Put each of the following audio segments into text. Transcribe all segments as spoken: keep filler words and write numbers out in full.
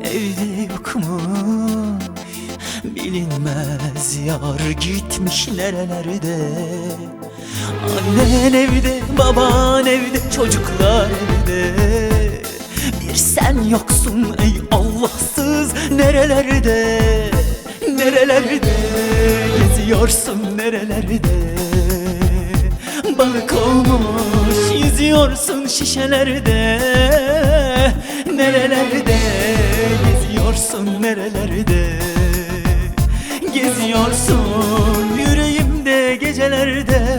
evde yokmuş, bilinmez yar gitmiş nerelerde. Annen evde, baban evde, çocuklar evde. Bir sen yoksun ey Allahsız nerelerde. Nerelerde geziyorsun nerelerde. Balık olmuş yüzüyorsun şişelerde. Nerelerde geziyorsun nerelerde. Geziyorsun yüreğimde gecelerde.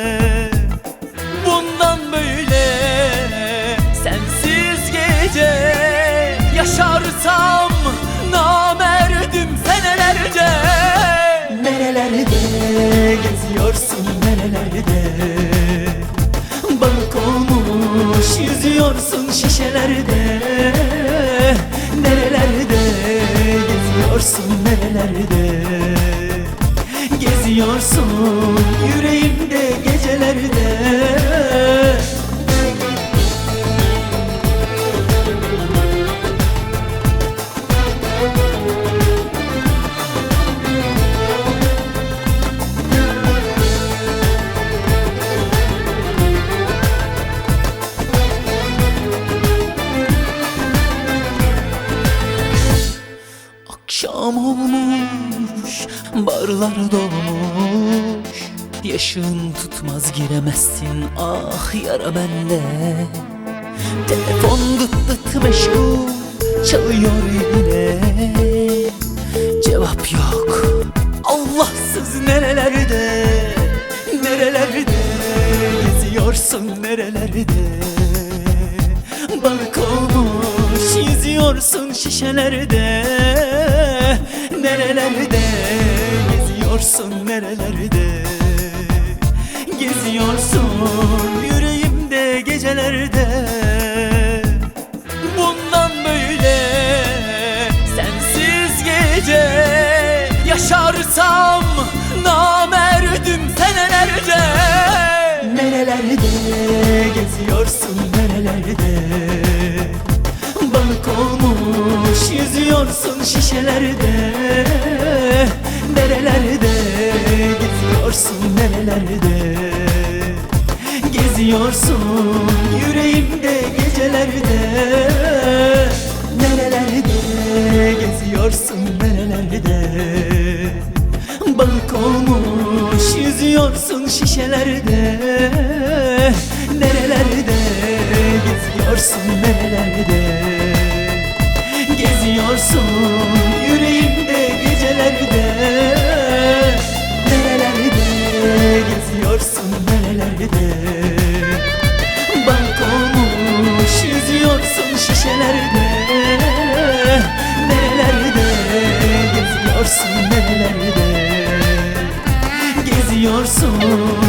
Bundan böyle sensiz gece yaşarsam namerdim senelerce. Nerelerde geziyorsun nerelerde. Balık olmuş yüzüyorsun şişelerde. Nerelerde geziyorsun nerelerde. Geziyorsun yüreğimde gecelerde. Akşam olmuş, barlar dolmuş. Yaşın tutmaz giremezsin ah yara bende. Telefon gıt gıt meşgul çalıyor yine. Cevap yok Allahsız nerelerde. Nerelerde geziyorsun nerelerde. Balık olmuş yüzüyorsun şişelerde. Nerelerde geziyorsun nerelerde. Geziyorsun yüreğimde gecelerde. Bundan böyle sensiz gece yaşarsam namerdim senelerce. Nerelerde geziyorsun nerelerde. Balık olmuş yüzüyorsun şişelerde. Nerelerde geziyorsun nerelerde. Geziyorsun yüreğimde gecelerde. Nerelerde geziyorsun nerelerde. Balık olmuş yüzüyorsun şişelerde. Nerelerde geziyorsun nerelerde. Geziyorsun yüreğimde gecelerde. Nerelerde geziyorsun nerelerde. Balık olmuş yüzüyorsun şişelerde. Nerelerde geziyorsun nerelerde. Geziyorsun